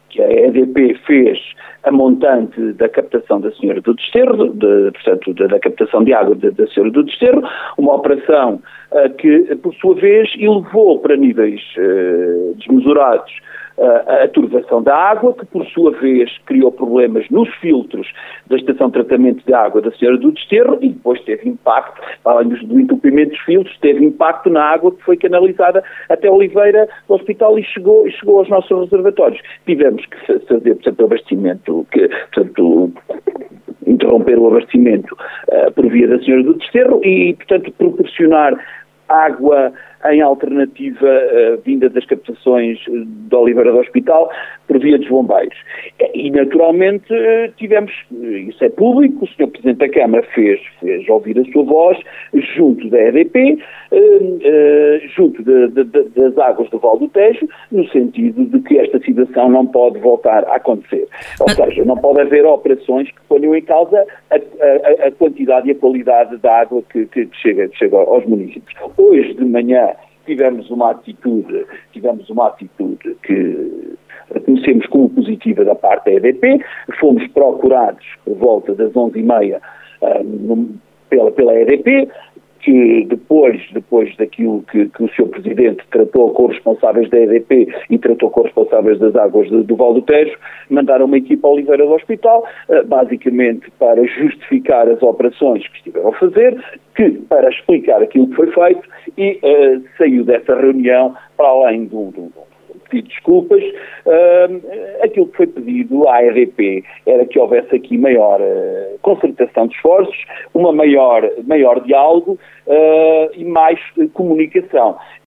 que a EDP fez a montante da captação da Senhora do Desterro, portanto, da captação de água da Senhora do Desterro, uma operação que, por sua vez, elevou para níveis desmesurados a turvação da água, que por sua vez criou problemas nos filtros da estação de tratamento de água da Senhora do Desterro e depois teve impacto, além do entupimento dos filtros, teve impacto na água que foi canalizada até Oliveira do Hospital e chegou aos nossos reservatórios. Tivemos que fazer, portanto, o abastecimento, interromper o abastecimento por via da Senhora do Desterro e, portanto, proporcionar água em alternativa vinda das captações de Oliveira do Hospital por via dos bombeiros. E naturalmente tivemos, isso é público, o Sr. Presidente da Câmara fez ouvir a sua voz junto da EDP, junto das águas do Val do Tejo, no sentido de que esta situação não pode voltar a acontecer. Ou seja, não pode haver operações que ponham em causa a quantidade e a qualidade da água que chega aos municípios. Hoje de manhã tivemos uma atitude que reconhecemos como positiva da parte da EDP, fomos procurados por volta das 11h30 pela EDP, que depois daquilo que o Sr. Presidente tratou com os responsáveis da EDP e tratou com os responsáveis das águas do Val do Tejo, mandaram uma equipa a Oliveira do Hospital, basicamente para justificar as operações que estiveram a fazer, para explicar aquilo que foi feito e saiu dessa reunião, para além do pedido de desculpas, aquilo que foi pedido à EDP era que houvesse aqui maior concertação de esforços, maior diálogo e mais comunicação.